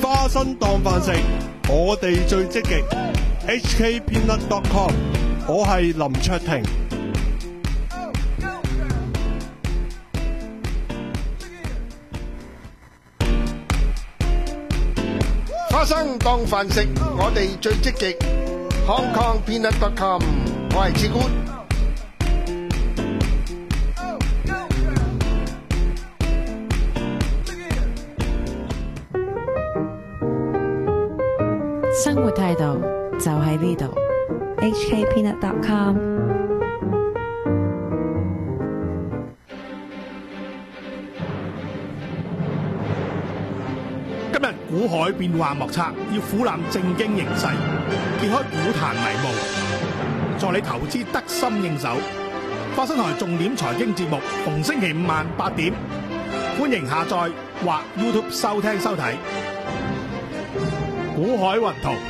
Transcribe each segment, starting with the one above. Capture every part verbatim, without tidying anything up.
花生當飯食，我哋最積極。H K Peanut dot com， 我係林卓廷。 花生當飯食，我哋最積極。Hong Kong Peanut dot com， 我係志官。 生活態度就喺呢度。H K Peanut dot com。 今日股海變幻莫測，要俯瞰正經形勢，揭開股壇迷霧，助你投資得心應手。花生台重點財經節目，逢星期五晚八點，歡迎下載或 YouTube 收聽收睇。股海雲圖，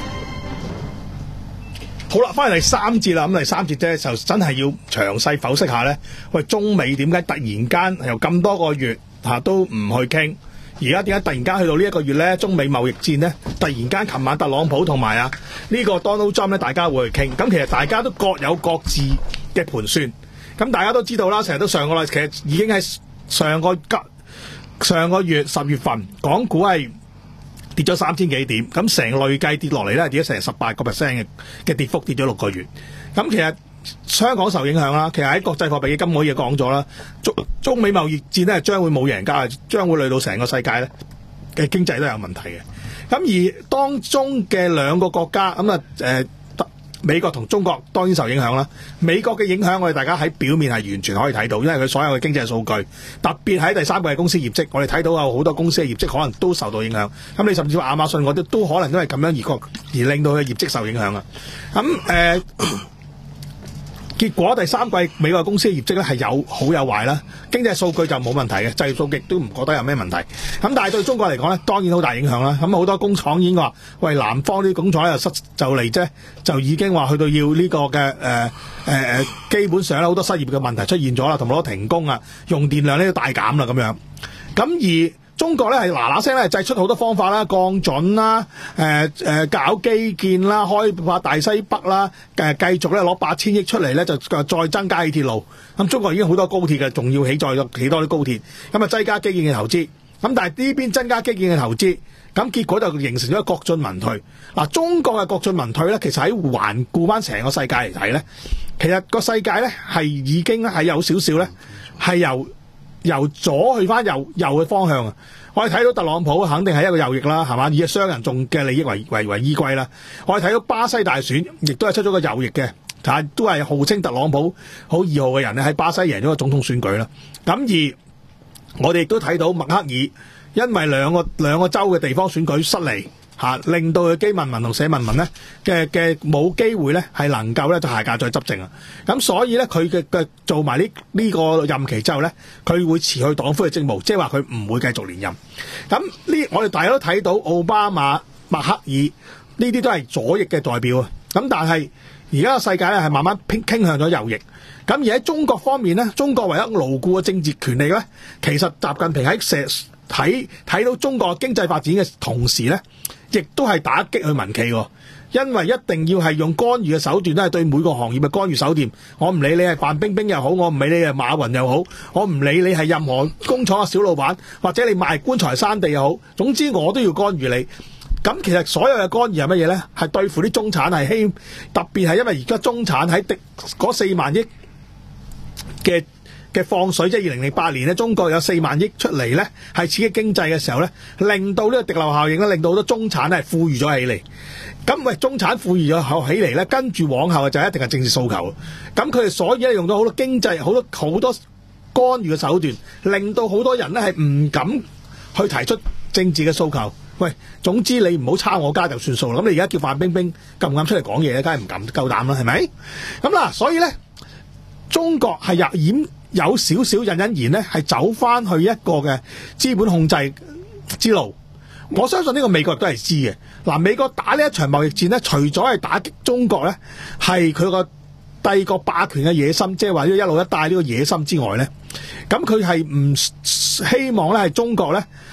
好啦，翻嚟第三節啦。咁第三節啫，就真係要詳細剖析下咧。喂，中美點解突然間由咁多個月吓都唔去傾？而家點解突然間去到呢一個月咧？中美貿易戰咧，突然間琴晚特朗普同埋啊呢個 Donald Trump 咧，大家會去傾。咁其實大家都各有各自嘅盤算。咁大家都知道啦，成日都上個禮，其實已經係上個急上個月十月份，港股係跌咗三千幾點，咁成累計跌落嚟咧，跌咗成十八個 percent 嘅嘅跌幅，跌咗六個月。咁其實香港受影響啦，其實喺國際貨幣基金會亦講咗啦，中中美貿易戰咧將會冇贏家，將會累到成個世界咧嘅經濟都有問題嘅。咁而當中嘅兩個國家咁啊誒。美國同中國當然受影響啦。美國嘅影響我哋大家喺表面係完全可以睇到，因為佢所有嘅經濟數據，特別喺第三季公司業績，我哋睇到有好多公司嘅業績可能都受到影響。咁你甚至話亞馬遜嗰啲都可能因為咁樣而個而令到佢業績受影響啊。咁誒、呃，結果第三季美國公司嘅業績咧係有好有壞啦。經濟數據就冇問題嘅，就業數據都唔覺得有咩問題。咁但係對中國嚟講咧，當然好大影響啦。咁好多工廠已經話，喂，南方啲工廠又失就嚟啫，就已經話去到要呢個嘅誒誒誒，基本上咧好多失業嘅問題出現咗啦，同埋好多停工啊，用電量呢都大減啦咁樣。咁而中國咧係嗱嗱聲咧製出好多方法啦，降準啦，誒、呃、誒、呃、搞基建啦，開發大西北啦，誒、呃、繼續咧攞八千億出嚟咧就再增加起鐵路。咁中國已經好多高鐵嘅，仲要起再起多啲高鐵，咁啊增加基建嘅投資。咁但係呢邊增加基建嘅投資，咁結果就形成咗國進民退。嗱，中國嘅國進民退咧，其實喺環顧翻成個世界嚟睇咧，其實個世界咧係已經係有少少咧係由由左去翻右右嘅方向啊！我哋睇到特朗普肯定係一個右翼啦，係嘛？以商人眾嘅利益為為為依歸啦。我哋睇到巴西大選，亦都係出咗個右翼嘅，但係都係號稱特朗普好二號嘅人咧，喺巴西贏咗個總統選舉啦。咁而我哋亦都睇到默克爾因為兩個兩個州嘅地方選舉失利。嚇，令到佢基民盟同社民盟咧嘅嘅冇機會咧係能夠咧就下屆再執政啊！咁所以咧佢嘅嘅做埋呢呢個任期之後咧，佢會辭去黨魁嘅職務，即係話佢唔會繼續連任。咁呢我哋大家都睇到奧巴馬、默克爾呢啲都係左翼嘅代表啊！咁但係而家個世界咧係慢慢偏傾向咗右翼。咁而喺中國方面咧，中國唯一牢固嘅政治權力咧，其實習近平喺石睇睇到中國經濟發展嘅同時咧，亦都係打擊去民企喎，因為一定要係用干預嘅手段，都係對每個行業嘅干預手段。我唔理你係范冰冰又好，我唔理你係馬雲又好，我唔理你係任何工廠嘅小老闆，或者你賣棺材山地又好，總之我都要干預你。咁其實所有嘅干預係乜嘢咧？係對付啲中產，係希特別係因為而家中產喺嗰四萬億嘅嘅放水，即係二零零八年咧，中國有四萬億出嚟咧，係刺激經濟嘅時候咧，令到呢個滴漏效應咧，令到好多中產咧富裕咗起嚟。咁喂，中產富裕咗起嚟咧，跟住往後就一定係政治訴求。咁佢哋所以咧用咗好多經濟、好多好多干預嘅手段，令到好多人咧係唔敢去提出政治嘅訴求。喂，總之你唔好抄我家就算數啦。咁你而家叫范冰冰敢唔敢出嚟講嘢咧？梗係唔敢夠膽啦，係咪？咁嗱，所以咧，中國係入演有少少隱隱然咧，係走翻去一個嘅資本控制之路。我相信呢個美國都係知嘅。嗱，美國打呢一場貿易戰咧，除咗係打擊中國咧，係佢個帝國霸權嘅野心，即係話呢一路一帶呢個野心之外咧，咁佢係唔希望咧係中國咧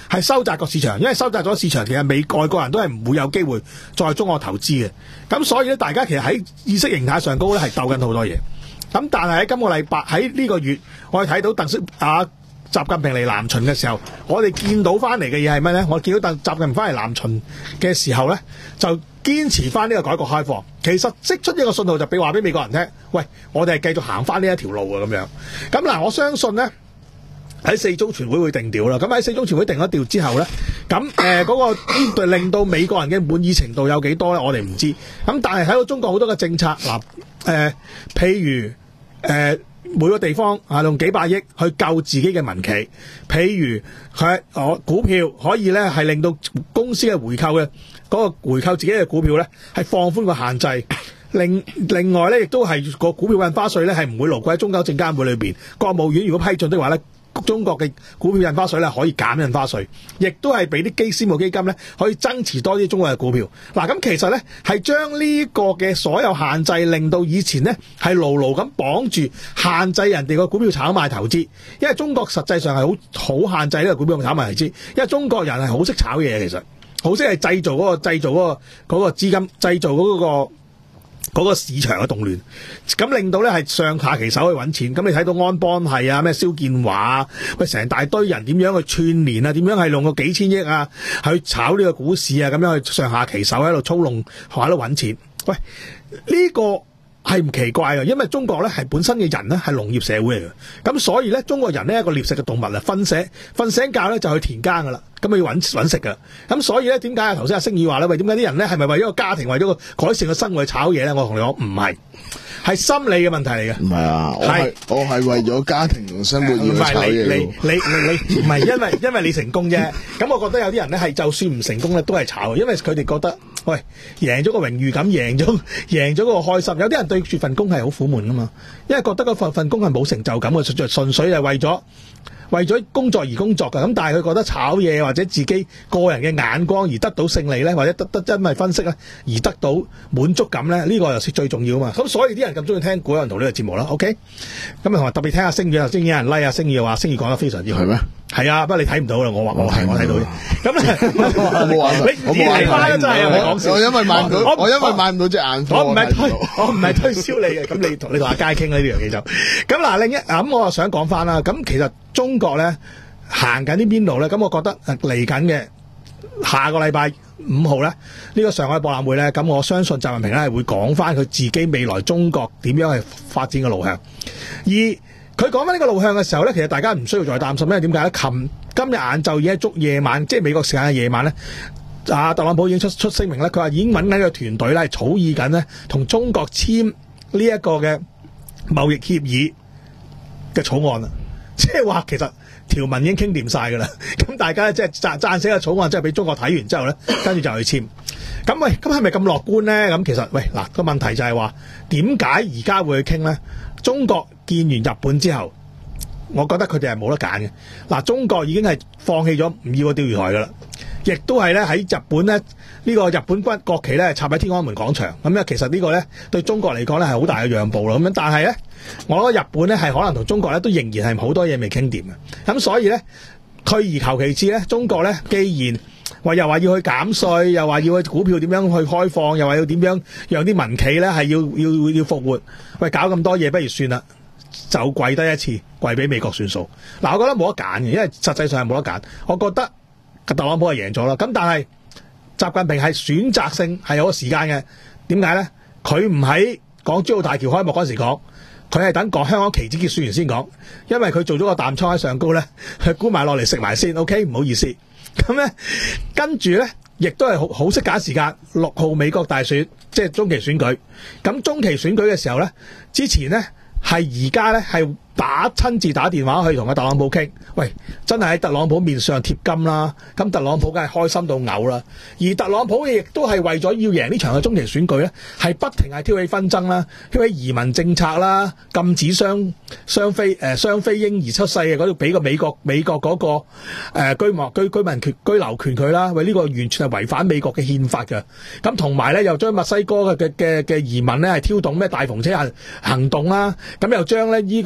係收窄個市場，因為收窄咗市場，其實美外國人都係唔會有機會再中國投資嘅。咁所以咧，大家其實喺意識形態上高咧係鬥緊好多嘢。咁但係喺今個禮拜喺呢個月，我哋睇到特色啊習近平嚟南巡嘅時候，我哋見到翻嚟嘅嘢係咩咧？我見到習近平翻嚟南巡嘅時候咧，就堅持翻呢個改革開放。其實釋出一個信號就俾話俾美國人聽，喂，我哋係繼續行翻呢一條路啊咁樣。咁嗱，我相信咧。喺四中全會會定調啦，咁喺四中全會定咗調之後咧，咁誒嗰個令到美國人嘅滿意程度有幾多咧？我哋唔知。咁但係睇到中國好多嘅政策，嗱、呃、誒，譬如誒、呃、每個地方啊用幾百億去救自己嘅民企，譬如佢我股票可以咧係令到公司嘅回購嘅嗰個回購自己嘅股票咧係放寬個限制。另另外咧亦都係個股票印花稅咧係唔會牢固喺中九證監會裏邊，國務院如果批准的話咧。中國嘅股票印花稅咧可以減印花稅，亦都係俾啲基私募基金咧可以增持多啲中國嘅股票。嗱，咁其實咧係將呢個嘅所有限制，令到以前咧係牢牢咁綁住限制人哋個股票炒賣投資。因為中國實際上係好好限制呢個股票炒賣投資，因為中國人係好識炒嘢，其實好識係製造嗰個製造嗰個嗰個資金，製造嗰個。嗰、那個市場嘅動亂，咁令到咧係上下其手去揾錢。咁你睇到安邦係啊，咩蕭建華啊，喂成大堆人點樣去串聯啊，點樣係用個幾千億啊去炒呢個股市啊，咁樣去上下其手喺度操弄，喺度揾錢。喂，呢、這個係唔奇怪嘅，因為中國咧係本身嘅人咧係農業社會嚟嘅，咁所以咧中國人呢一個獵食嘅動物啊，瞓醒瞓醒覺咧就去田耕噶啦。咁要揾揾食噶，咁所以咧點解啊頭先阿星宇話咧，喂點解啲人咧係咪為咗個家庭為咗個改善個生活去炒嘢咧？我同你講唔係，係心理嘅問題嚟嘅。唔係啊，我係我係為咗家庭同生活而炒嘢。你你你你唔係因為因為你成功啫。咁我覺得有啲人咧係就算唔成功咧都係炒，因為佢哋覺得喂贏咗個榮譽感，贏咗贏咗個開心。有啲人對住份工係好苦悶噶嘛，因為覺得嗰份份工係冇成就感嘅，純純粹係為咗。為咗工作而工作嘅，咁但係佢覺得炒嘢或者自己個人嘅眼光而得到勝利咧，或者得得因為分析咧而得到滿足感咧，呢、這個又係最重要啊嘛。咁所以啲人咁中意聽古人圖呢個節目啦。OK，咁啊同埋特別聽下星宇，頭先有人 like 啊，星宇話星宇講得非常之好。係咩？係啊，不過你睇唔到啦，我話我係我睇到嘅。咁我冇話你自己睇翻啦，真係啊！我我因為買唔到，我因為買唔到隻眼科，我唔係推，我唔係推銷你嘅。咁你同你同阿佳傾呢樣嘢就咁嗱。另一咁我又想講翻啦。咁其實中國咧行緊啲邊度咧？咁我覺得嚟緊嘅下個禮拜五號咧，呢、這個上海博覽會咧，咁我相信習近平咧係會講翻佢自己未來中國點樣去發展嘅路向，而佢講翻呢個路向嘅時候咧，其實大家唔需要再擔心，因為點解咧？琴今日晏晝已經捉夜晚，即係美國時間嘅夜晚咧，啊特朗普已經出出聲明咧，佢話已經揾緊個團隊咧，係草擬緊咧同中國簽呢一個嘅貿易協議嘅草案啦。即係話其實條文已經傾掂晒噶啦，咁大家即係撰撰寫個草案，即係俾中國睇完之後咧，跟住就去簽。咁喂，咁係咪咁樂觀咧？咁其實喂嗱個問題就係話點解而家會去傾咧？中國見完日本之後，我覺得佢哋係冇得揀嘅。嗱，中國已經係放棄咗唔要個釣魚台噶啦，亦都係咧喺日本咧呢、呢個日本軍國旗咧插喺天安門廣場。咁咧其實呢個咧對中國嚟講咧係好大嘅讓步咯。咁樣但係咧，我覺得日本咧係可能同中國咧都仍然係好多嘢未傾掂嘅。咁所以咧退而求其次咧，中國咧既然話又話要去減稅，又話要去股票點樣去開放，又話要點樣讓啲民企咧係要要要復活。喂，搞咁多嘢，不如算啦，就跪低一次，跪俾美國算數。嗱，我覺得冇得揀嘅，因為實際上係冇得揀。我覺得特朗普係贏咗啦。咁但係習近平係選擇性係有個時間嘅。點解咧？佢唔喺港珠澳大橋開幕嗰時講，佢係等講香港期指結算完先講，因為佢做咗個淡倉喺上高咧，佢沽埋落嚟食埋先。OK， 唔好意思。咁咧，跟住咧，亦都係好好識揀時間。六號美國大選，即係中期選舉。咁中期選舉嘅時候咧，之前咧係而家咧係打親自打電話去同阿特朗普傾。喂，真係喺特朗普面上貼金啦。咁特朗普梗係開心到嘔啦。而特朗普亦都係為咗要贏呢場嘅中期選舉咧，係不停係挑起紛爭啦，挑起移民政策啦，禁止雙雙非誒雙非嬰兒出世嘅嗰度俾個美國美國嗰、嗰個誒、呃、居民居居民權居留權佢啦。喂，呢、呢個完全係違反美國嘅憲法嘅。咁同埋咧，又將墨西哥嘅嘅嘅嘅移民咧係挑動咩大篷車行行動啦。咁又將咧呢個咩猶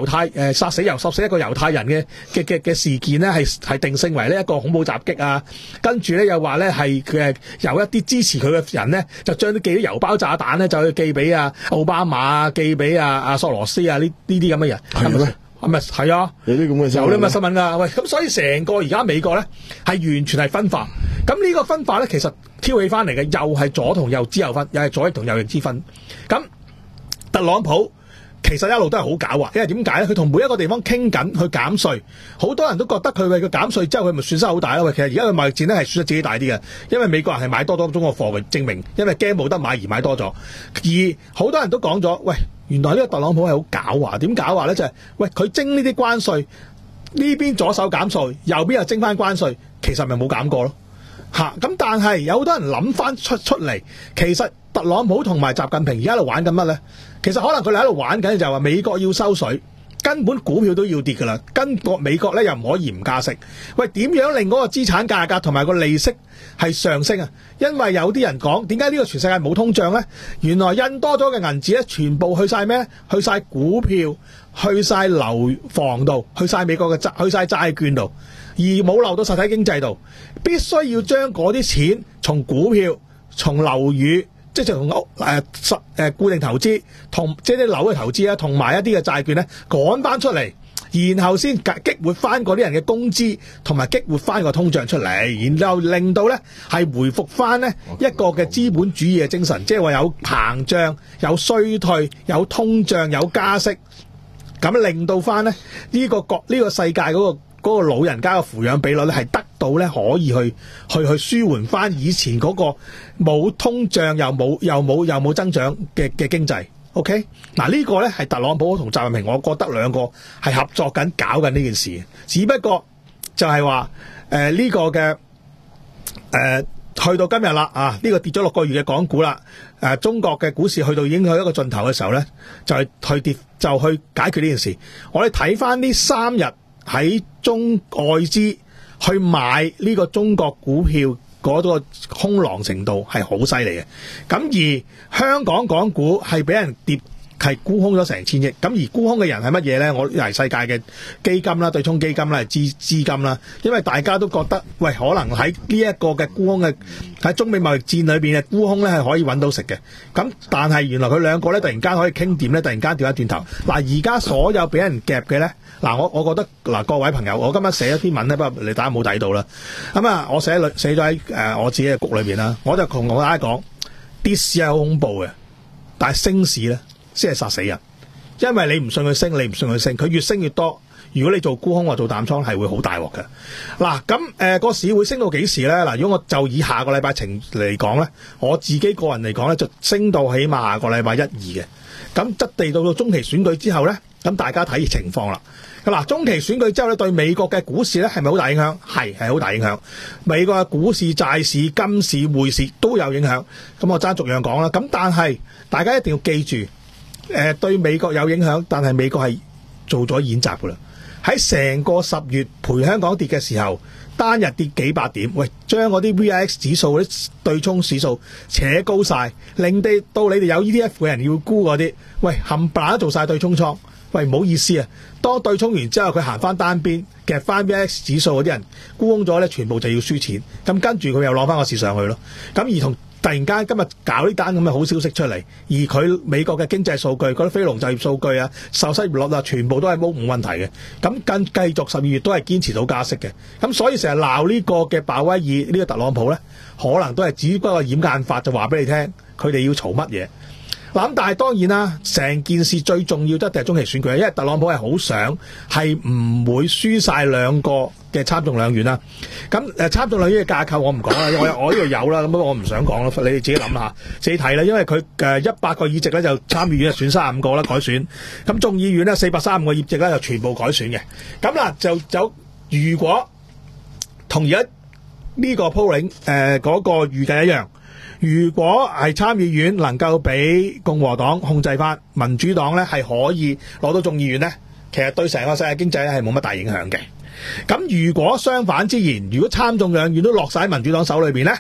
猶太誒、呃、殺死猶殺死一個猶太人嘅嘅嘅嘅事件咧，係係定性為呢一個恐怖襲擊啊。跟住咧又話咧係誒有一啲支持佢嘅人咧，就將啲寄啲郵包炸彈咧，就去寄俾啊奧巴馬啊，寄俾啊阿索羅斯啊呢呢啲咁嘅人。 係咩？ 係咪係啊？ 有啲咁嘅有啲咁嘅新聞㗎。喂，咁所以成個而家美國咧係完全係分化。咁呢個分化咧，其實挑起翻嚟嘅又係左同右之右分，又係左翼同右翼之分。咁特朗普其實一路都係好狡猾，因為點解咧？佢同每一個地方傾緊去減稅，好多人都覺得佢為佢減稅之後，佢咪損失好大咯。喂，其實而家嘅貿易戰咧係損失自己大啲嘅，因為美國人係買多多中國貨嘅，證明因為驚冇得買而買多咗。而好多人都講咗，喂，原來呢個特朗普係好狡猾。點狡猾咧？就係、是、喂佢徵呢啲關稅，呢邊左手減稅，右邊又徵翻關稅，其實咪冇減過咯。嚇、啊！咁但係有好多人諗翻出出嚟，其實特朗普同埋習近平而家喺度玩緊乜咧？其實可能佢哋喺度玩緊就係話美國要收水，根本股票都要跌㗎啦。跟國美國咧又唔可以唔加息。喂，點樣令嗰個資產價格同埋個利息係上升啊？因為有啲人講點解呢個全世界冇通脹咧？原來印多咗嘅銀紙咧，全部去晒咩？去晒股票，去晒樓房度，去晒美國嘅債，去晒債券度，而冇流到實體經濟度。必須要將嗰啲錢從股票、從樓宇，即係從屋誒實誒固定投資，同即係啲樓嘅投資啊，同埋一啲嘅債券咧趕翻出嚟，然後先激活翻嗰啲人嘅工資，同埋激活翻個通脹出嚟，然後令到咧係回復翻呢一個嘅資本主義嘅精神，即係話有膨脹、有衰退、有通脹、有加息，咁令到翻咧呢個國呢個世界嗰個。嗰個老人家嘅扶養比率咧係得到咧可以去去去舒緩翻以前嗰個冇通脹又冇又冇又冇增長嘅嘅經濟。OK， 嗱呢個咧係特朗普同習近平，我覺得兩個係合作緊搞緊呢件事，只不過就係話誒呢個嘅誒、呃、去到今日啦啊，呢、呢個跌咗六個月嘅港股啦，誒、呃、中國嘅股市去到已經去一個盡頭嘅時候咧，就係去跌就去解決呢件事。我哋睇翻呢三日。喺中外資去買呢個中國股票嗰個空狼程度係好犀利嘅，咁而香港港股係俾人跌係沽空咗成千億，咁而沽空嘅人係乜嘢咧？我係世界嘅基金啦、對沖基金啦、係資資金啦，因為大家都覺得喂，可能喺呢一個嘅沽空嘅喺中美貿易戰裏邊嘅沽空咧係可以揾到食嘅，咁但係原來佢兩個咧突然間可以傾掂咧，突然間調一轉頭。嗱，而家所有俾人夾嘅咧。嗱，我我覺得嗱，各位朋友，我今日寫一篇文咧，不過你大家冇睇到啦。咁啊，我寫寫咗喺誒我自己嘅局裏邊啦，我就同大家講，跌市係好恐怖嘅，但係升市咧先係殺死人，因為你唔信佢升，你唔信佢升，佢越升越多。如果你做沽空或做淡倉，係會好大鑊嘅。嗱，咁誒個市會升到幾時咧？嗱，如果我就以下個禮拜情嚟講咧，我自己個人嚟講咧，就升到起碼下個禮拜一二嘅。咁質地到到中期選舉之後咧，咁大家睇情況啦。嗱，中期選舉之後咧，對美國嘅股市咧係咪好大影響？係係好大影響。美國嘅股市、債市、金市、匯市都有影響。咁我爭逐樣講啦。咁但係大家一定要記住，誒、呃、對美國有影響，但係美國係做咗演習噶啦。喺成個十月陪香港跌嘅時候，單日跌幾百點，喂，將嗰啲 V I X 指數啲對沖指數扯高晒，令到到你哋有 E T F 嘅人要沽嗰啲，喂，冚唪唥都做晒對沖倉。喂，唔好意思啊！當對沖完之後，佢行翻單邊，夾翻 V I X 指數嗰啲人沽空咗咧，全部就要輸錢。咁跟住佢又攞翻個市上去咯。咁而同突然間今日搞呢單咁嘅好消息出嚟，而佢美國嘅經濟數據、嗰啲非農就業數據啊、受失業率啊，全部都係冇冇問題嘅。咁跟繼續十二月都係堅持到加息嘅。咁所以成日鬧呢個嘅鮑威爾呢、呢個特朗普咧，可能都係只不過掩眼法，就話俾你聽，佢哋要嘈乜嘢。嗱，但係當然啦，成件事最重要都係中期選舉，因為特朗普係好想係唔會輸晒兩個嘅參眾兩院啦。咁誒參眾兩院嘅架構我唔講啦，我我呢度有啦，咁不過我唔想講啦，你哋自己諗下，自己睇啦。因為佢誒一百個議席咧就參議院就選三十五個啦，改選。咁眾議院咧四百三十五個議席咧就全部改選嘅。咁嗱就就如果同而家呢個 polling 誒嗰個預計一樣。如果係參議院能夠俾共和黨控制翻，民主黨咧係可以攞到眾議院咧，其實對成個世界經濟咧係冇乜大影響嘅。咁如果相反之言，如果參眾兩院都落晒喺民主黨手裏邊咧，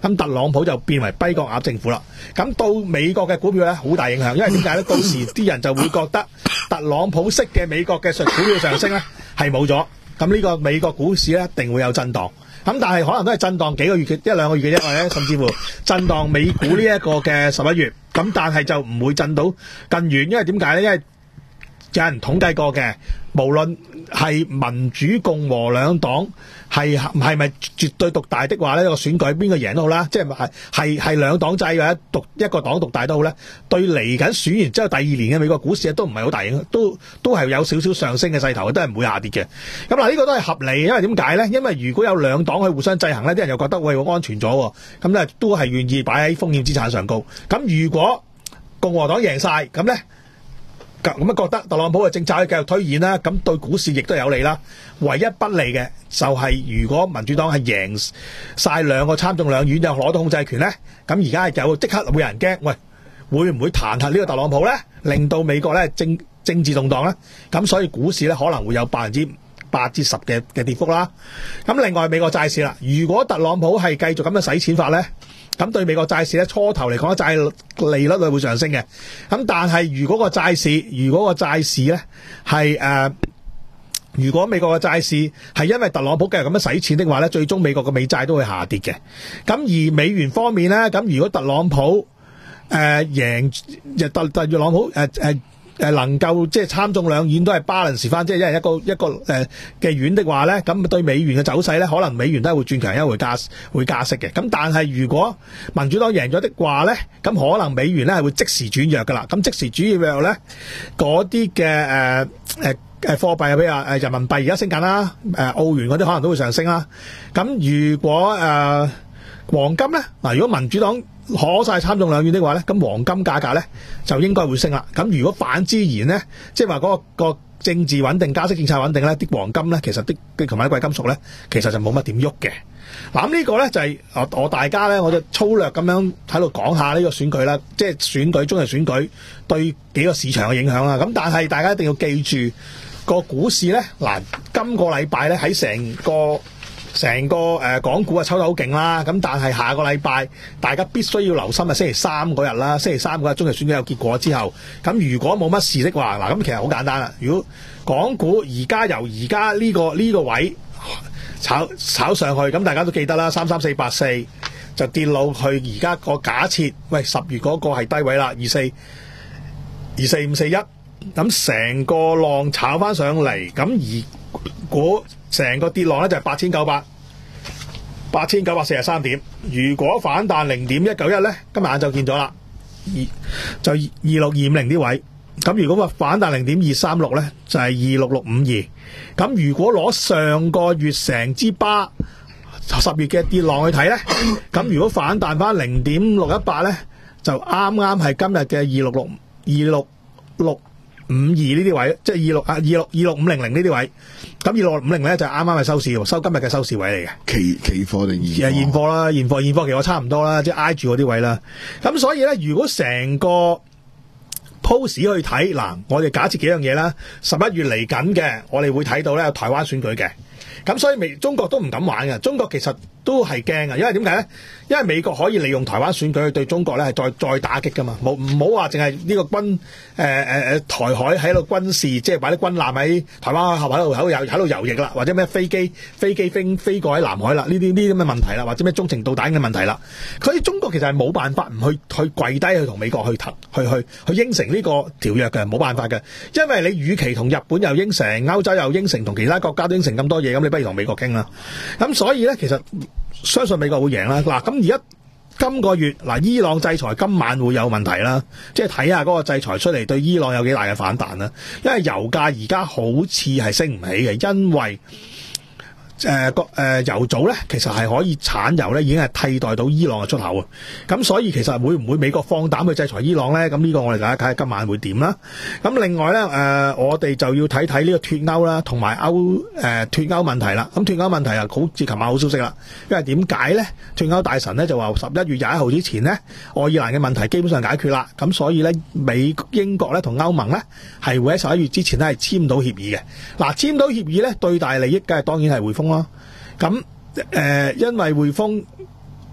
咁特朗普就變為跛腳鴨政府啦。咁到美國嘅股票咧好大影響，因為點解咧？到時啲人就會覺得特朗普式嘅美國嘅股票上升咧係冇咗，咁呢個美國股市咧一定會有震盪。咁但係可能都係震盪幾個月嘅一兩個月嘅啫，或者甚至乎震盪美股呢一個嘅十一月。咁但係就唔會震到更遠，因為點解咧？因為有人統計過嘅，無論係民主共和兩黨係係咪絕對獨大的話咧，個選舉邊個贏都好啦，即係係係兩黨制或者獨一個黨獨大都好咧，對嚟緊選完之後第二年嘅美國股市都唔係好大影響，都都係有少少上升嘅勢頭，都係唔會下跌嘅。咁嗱，呢個都係合理，因為點解咧？因為如果有兩黨去互相制衡咧，啲人又覺得喂，安全咗，咁咧都係願意擺喺風險資產上高。咁如果共和黨贏晒，咁咧？咁啊覺得特朗普嘅政策可以繼續推演啦，咁對股市亦都有利啦。唯一不利嘅就係如果民主黨係贏晒兩個參眾兩院又攞到控制權咧，咁而家係有即刻會有人驚，喂，會唔會彈劾呢個特朗普咧？令到美國咧政政治動盪咧，咁所以股市咧可能會有百分之八至十嘅嘅跌幅啦。咁另外美國債市啦，如果特朗普係繼續咁樣使錢法咧，咁對美國債市咧初頭嚟講，債利率係會上升嘅。咁但係如果個債市，如果個債市咧係誒，如果美國嘅債市係因為特朗普繼續咁樣使錢的話咧，最終美國嘅美債都會下跌嘅。咁而美元方面咧，咁如果特朗普誒贏，特特特朗普誒誒誒能夠即係參眾兩院都係 balance 翻，即係一人一個一個誒嘅院的話咧，咁對美元嘅走勢咧，可能美元都係會轉強，因為會加會加息嘅。咁但係如果民主黨贏咗的話咧，咁可能美元咧係會即時轉弱噶啦。咁即時轉弱咧，嗰啲嘅誒誒誒貨幣啊，比如話誒人民幣而家升緊啦，誒澳元嗰啲可能都會上升啦。咁如果誒、呃、黃金咧，嗱如果民主黨攞晒參眾兩院的話咧，咁黃金價格咧就應該會升啦。咁如果反之言咧，即係話嗰個個政治穩定、加息政策穩定咧，啲黃金咧其實啲同埋啲貴金屬咧，其實就冇乜點喐嘅。嗱咁呢個咧就係我我大家咧，我就粗略咁樣喺度講下呢個選舉啦，即係選舉中嘅選舉對幾個市場嘅影響啦。咁但係大家一定要記住個股市咧，嗱今個禮拜咧喺成個。成個誒、呃、港股啊抽得好勁啦，咁但係下個禮拜大家必須要留心啊，星期三嗰日啦，星期三嗰日中期選舉有結果之後，咁如果冇乜事的話，嗱咁其實好簡單啦。如果港股而家由而家呢個呢、這個位炒炒上去，咁大家都記得啦，三三四八四就跌落去而家個假設，喂十月嗰個係低位啦，二四二四五四一，咁成個浪炒翻上嚟，咁而果成個跌浪咧就係八千九百八千九百四十三點。如果反彈零點一九一咧，今日晏晝見咗啦，二就二六二五零啲位。咁如果話反彈零點二三六咧，就係二六六五二。咁如果攞上個月成支巴十月嘅跌浪去睇咧，咁如果反彈翻零點六一八咧，就啱啱係今日嘅二六六二六六五二呢啲位，即係二六啊二六二六五零零呢啲位。咁二六五零咧就啱啱係收市，收今日嘅收市位嚟嘅。 期期貨定現貨？ 現貨啦，現貨現貨期貨差唔多啦，即係挨住嗰啲位啦。咁所以咧，如果成個 pose 去睇，嗱，我哋假設幾樣嘢啦。十一月嚟緊嘅，我哋會睇到咧有台灣選舉嘅。咁所以美中國都唔敢玩嘅，中國其實都係驚嘅，因為點解咧？因為美國可以利用台灣選舉去對中國咧係再再打擊噶嘛，冇唔好話淨係呢個軍誒誒誒台海喺度軍事，即係擺啲軍艦喺台灣海喺度喺度游喺度游弋啦，或者咩飛機飛機飛飛過喺南海啦，呢啲呢啲咁嘅問題啦，或者咩中程導彈嘅問題啦，佢中國其實係冇辦法唔去去跪低去同美國去去去去應承呢個條約嘅，冇辦法嘅，因為你與其同日本又應承，歐洲又應承，同其他國家都應承咁多嘢，咁你不如同美國傾啦。咁所以咧，其實相信美國會贏啦。嗱，咁而家今個月嗱，伊朗制裁今晚會有問題啦，即係睇下嗰個制裁出嚟對伊朗有幾大嘅反彈啦。因為油價而家好似係升唔起嘅，因為誒個誒油組咧，其實係可以產油咧，已經係替代到伊朗嘅出口啊。咁所以其實會唔會美國放膽去制裁伊朗咧？咁呢個我哋大家睇下今晚會點啦。咁另外咧，誒、呃、我哋就要睇睇呢個脫歐啦，同埋歐誒脫歐問題啦。咁脫歐問題啊，好似琴晚好消息啦。因為點解咧？脫歐大臣咧就話十一月廿一號之前咧，愛爾蘭嘅問題基本上解決啦。咁所以咧，美英國咧同歐盟咧係會喺十一月之前咧係簽到協議嘅。嗱，簽到協議咧，最大利益梗係當然係匯豐咯。咁誒、呃，因為匯豐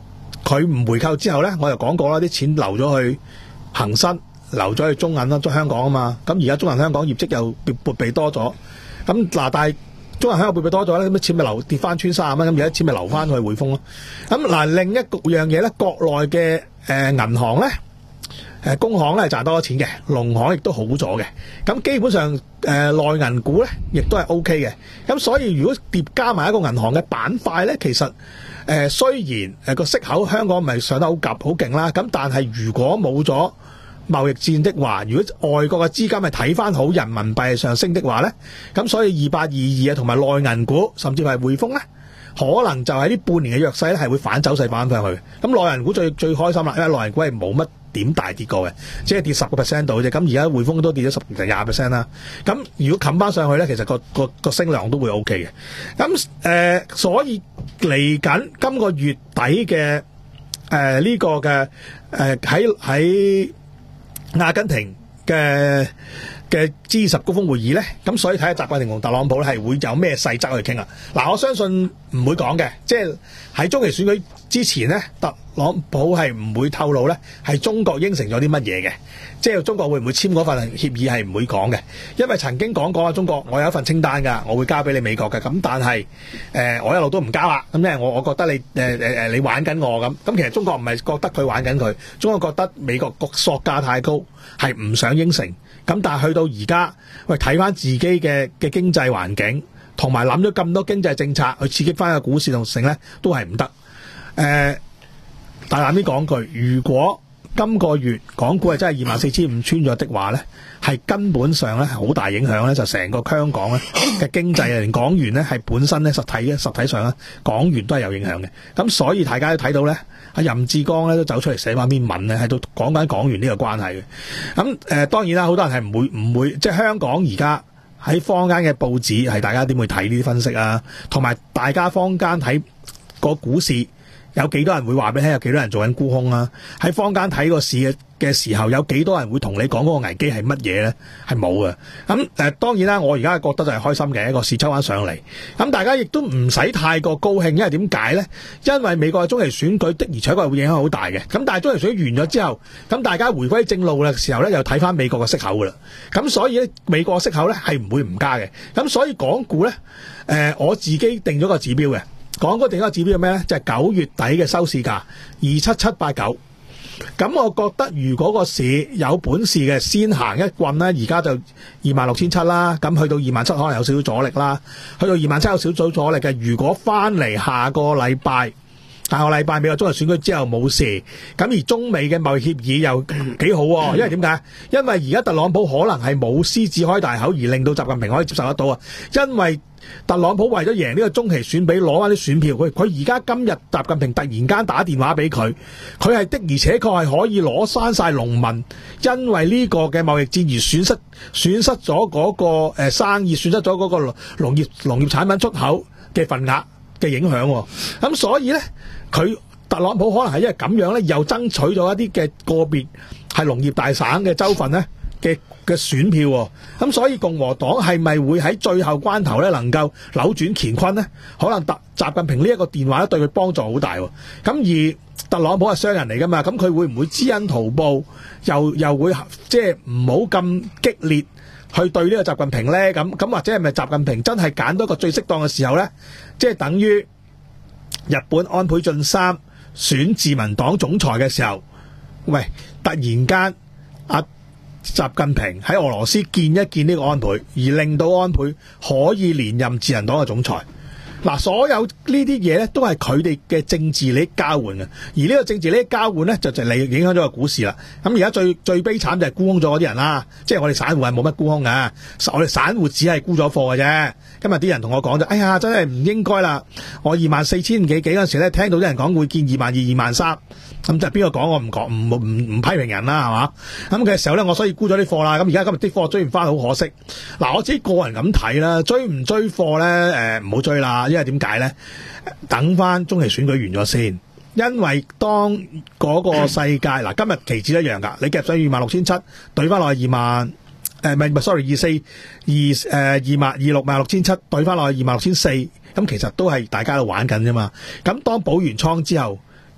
佢唔回購之後咧，我就講過啦，啲錢流咗去恒生，流咗去中銀啦，中香港啊嘛。咁而家中銀香港業績又撥備多咗，咁嗱，但係中銀香港撥備多咗咧，咁啲錢咪流跌翻穿三十蚊，咁而家錢咪流翻去匯豐咯。咁嗱，另一樣嘢咧，國內嘅誒銀行咧。誒工行咧係賺多咗錢嘅，農行亦都好咗嘅，咁基本上誒、呃、內銀股咧亦都係 O K 嘅，咁所以如果疊加埋一個銀行嘅板塊咧，其實誒、呃、雖然誒個息口香港唔係上得好急好勁啦，咁但係如果冇咗貿易戰的話，如果外國嘅資金係睇翻好人民幣上升的話咧，咁所以二八二二啊同埋內銀股甚至係匯豐咧，可能就喺呢半年嘅弱勢咧係會反走勢反上去。咁內銀股最最開心啦，因為內銀股係冇乜點大跌過嘅，即係跌十個 percent 度啫。咁而家匯豐都跌咗十成廿 percent 啦。咁如果冚翻上去咧，其實個個個升量都會 O K 嘅。咁誒、呃，所以嚟緊今個月底嘅誒呢個嘅誒喺喺阿根廷嘅嘅 G 二十高峰會議咧，咁所以睇下習近平同特朗普咧係會有咩細則去傾啦。嗱，我相信唔會講嘅，即係喺中期選舉之前咧，特朗普係唔會透露咧係中國應承咗啲乜嘢嘅，即係中國會唔會簽嗰份協議係唔會講嘅，因為曾經講過啊，中國我有一份清單㗎，我會交俾你美國嘅，咁但係誒、呃、我一路都唔交啦，咁因為我我覺得你誒誒誒你玩緊我咁，咁其實中國唔係覺得佢玩緊佢，中國覺得美國個索價太高，係唔想應承，咁但係去到而家，喂睇翻自己嘅嘅經濟環境，同埋諗咗咁多經濟政策去刺激翻個股市同成咧，都係唔得。誒、呃，大膽啲講句，如果今個月港股係真係二萬四千五穿咗的話咧，係根本上咧好大影響咧，就成個香港咧嘅經濟啊，連港元咧係本身咧實體嘅實體上咧，港元都係有影響嘅。咁所以大家都睇到咧，阿任志剛咧都走出嚟寫翻篇文咧，喺度講緊港元呢個關係嘅。咁誒、呃，當然啦，好多人係唔會唔會，即係香港而家喺坊間嘅報紙係大家點會睇呢啲分析啊，同埋大家坊間睇個股市。有幾多人會話俾你聽？有幾多人做緊沽空啊？喺坊間睇個市嘅嘅時候，有幾多人會同你講嗰個危機係乜嘢咧？係冇嘅。咁誒、呃，當然啦，我而家覺得就係開心嘅一個市抽翻上嚟。咁大家亦都唔使太過高興，因為點解咧？因為美國嘅中期選舉的而且確係會影響好大嘅。咁但係中期選舉完咗之後，咁大家回歸正路嘅時候咧，又睇翻美國嘅息口噶啦。咁所以咧，美國嘅息口咧係唔會唔加嘅。咁所以港股咧，誒、呃，我自己定咗個指標嘅。港股定一個指標係咩咧？就係、是、九月底嘅收市價二七七八九。咁我覺得如果個市有本事嘅，先行一棍咧，而家就二萬六千七啦。咁去到二萬七可能有少少阻力啦。去到二萬七有少少阻力嘅。如果翻嚟下個禮拜，下個禮拜美國中期選舉之後冇事，咁而中美嘅貿易協議又幾好喎。因為點解？因為而家特朗普可能係冇獅子開大口，而令到習近平可以接受得到啊。因為特朗普為咗贏呢個中期選比攞翻啲選票，佢佢而家今日習近平突然間打電話俾佢，佢係的而且確係可以攞翻晒農民因為呢個嘅貿易戰而損失損失咗嗰個誒生意，損失咗嗰個農業農業產品出口嘅份額嘅影響。咁所以咧，佢特朗普可能係因為咁樣咧，又爭取咗一啲嘅個別係農業大省嘅州份咧嘅嘅選票喎。咁所以共和黨係咪會喺最後關頭咧能夠扭轉乾坤咧？可能特習近平呢一個電話咧對佢幫助好大喎。咁而特朗普係商人嚟噶嘛，咁佢會唔會知恩圖報，又又會即係唔好咁激烈去對呢個習近平咧？咁咁或者係咪習近平真係揀到一個最適當嘅時候咧？即係等於日本安倍晉三選自民黨總裁嘅時候，喂，突然間阿習近平喺俄羅斯見一見呢個安倍，而令到安倍可以連任自民黨嘅總裁。嗱，所有呢啲嘢咧都係佢哋嘅政治利益交換嘅，而呢個政治利益交換咧就就嚟影響咗個股市啦。咁而家最最悲慘就係沽空咗嗰啲人啦，即係我哋散戶係冇乜沽空嘅，我哋散戶只係沽咗貨嘅啫。今日啲人同我講就，哎呀，真係唔應該啦！我二萬四千幾幾嗰陣時咧，聽到啲人講會見二萬二、二萬三，咁就係邊個講我唔講，唔唔唔批評人啦，係嘛？咁嘅時候咧，我所以沽咗啲貨啦。咁而家今日啲貨追唔翻，好可惜。嗱，我自己個人咁睇啦，追唔追貨咧？誒，唔好追啦。因為點解咧？等翻中期選舉完咗先，因為當嗰個世界嗱，今日期指一樣噶，你夾上二萬六千七，對翻落去二萬誒，唔係唔係，sorry， 二四二誒二萬二六萬六千七，對翻落去二萬六千四，咁其實都係大家都玩緊啫嘛。咁當補完倉之後，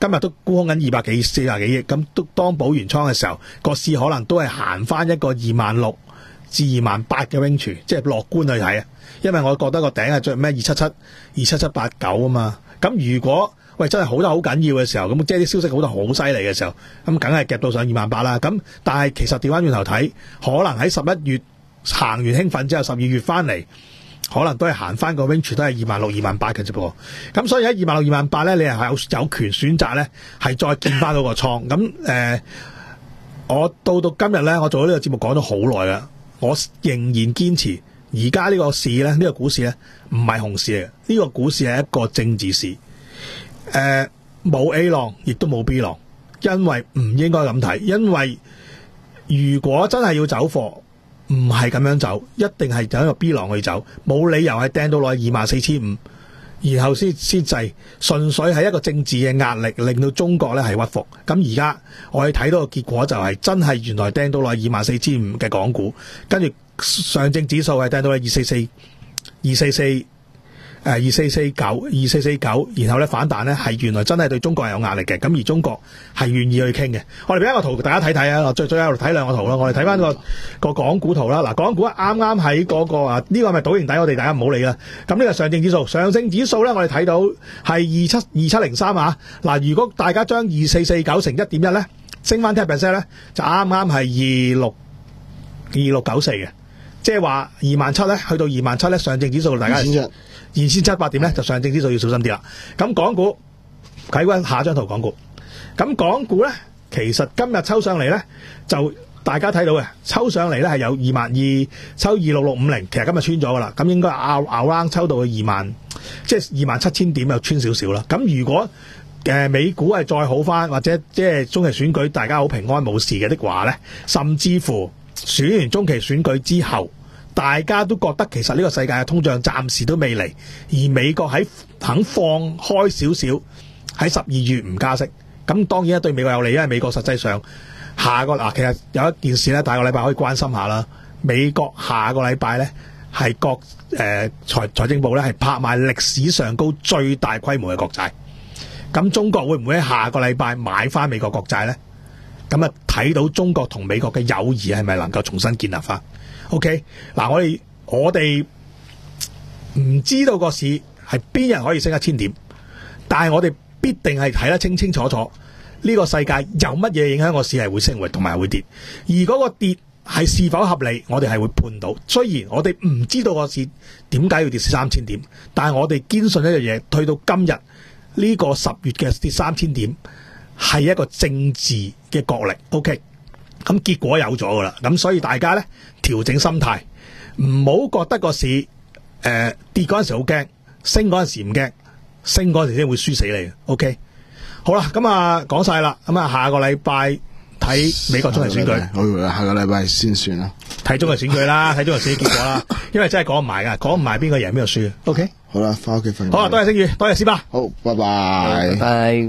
今日都沽空緊二百幾四廿幾億，咁都當補完倉嘅時候，個市可能都係行翻一個二萬六至二萬八嘅 range，即係樂觀去睇啊。因為我覺得個頂係最咩二七七、二七七八九啊嘛。咁如果喂真係好得好緊要嘅時候，咁即係啲消息好得好犀利嘅時候，咁梗係夾到上二萬八啦。咁但係其實調翻轉頭睇，可能喺十一月行完興奮之後，十二月翻嚟，可能都係行翻個 range 都係二萬六、二萬八嘅啫噃。咁所以喺二萬六、二萬八咧，你係有有權選擇咧，係再見翻到個倉。咁誒、呃，我到到今日咧，我做咗呢個節目講咗好耐啦，我仍然堅持而家呢個市咧，呢、呢個股市咧唔係熊市嚟嘅，呢、呢個股市係一個政治市。誒、呃，冇 A 浪，亦都冇 B 浪，因為唔應該咁睇。因為如果真係要走貨，唔係咁樣走，一定係走一個 B 浪去走，冇理由係掟到落去二萬四千五，然後先先制，純粹係一個政治嘅壓力，令到中國咧係屈服。咁而家我哋睇到嘅結果就係真係原來掟到落去二萬四千五嘅港股，跟住上證指數係掟到去二四四、二四四。誒二四四九、二四四九，然後咧反彈咧係原來真係對中國係有壓力嘅，咁而中國係願意去傾嘅。我哋俾一個圖大家睇睇啊，最最後睇兩個圖啦。我哋睇翻個個港股圖啦。嗱，港股啱啱喺嗰個啊，呢個係咪倒形底？我哋大家唔好理啦。咁呢個上證指數，上證指數咧，我哋睇到係二七二七零三啊。嗱，如果大家將二四四九乘一點一咧，升翻 ten percent 咧，就啱啱係二六二六九四嘅，即係話二萬七咧，去到二萬七咧，上證指數大家二千七百點咧，就上證指數要小心啲啦。咁港股睇翻下張圖，港股咁港股咧，其實今日抽上嚟咧，就大家睇到嘅抽上嚟咧係有二萬二，抽二六六五零，其實今日穿咗噶啦。咁應該拗拗 round 抽到去二萬，即係二萬七千點又穿少少啦。咁如果誒、呃、美股係再好翻，或者即係中期選舉大家好平安冇事嘅的話咧，甚至乎選完中期選舉之後，大家都覺得其實呢個世界嘅通脹暫時都未嚟，而美國喺肯放開少少，喺十二月唔加息，咁當然對美國有利，因為美國實際上下個嗱、啊，其實有一件事咧，下個禮拜可以關心下啦。美國下個禮拜咧係國誒財財政部咧係拍賣歷史上高最大規模嘅國債，咁中國會唔會喺下個禮拜買翻美國國債咧？咁啊睇到中國同美國嘅友誼係咪能夠重新建立翻？OK， 嗱，我哋我哋唔知道個市係邊日可以升一千點，但係我哋必定係睇得清清楚楚，呢個世界有乜嘢影響個市係會升同埋會跌，而嗰個跌係是否合理，我哋係會判到。雖然我哋唔知道個市點解要跌三千點，但係我哋堅信一樣嘢，去到今日呢個十月嘅跌三千點係一個政治嘅角力。OK。咁結果有咗噶啦，咁所以大家咧調整心態，唔好覺得個市誒、呃、跌嗰陣時好驚，升嗰陣時唔驚，升嗰陣時先會輸死你嘅。OK， 好啦，咁啊講晒啦，咁啊下個禮拜睇美國中期選舉， 我以為下個禮拜先算啦，睇中期選舉啦，睇中期選舉結果啦，因為真係講唔埋噶，講唔埋邊個贏邊個輸。OK， 好啦，翻屋企瞓。 好啊，多謝星宇，多謝斯巴， 好，拜拜， 拜拜。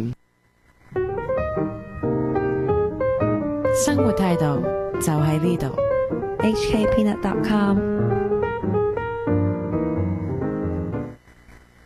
生活態度就喺呢度。H K Peanut dot com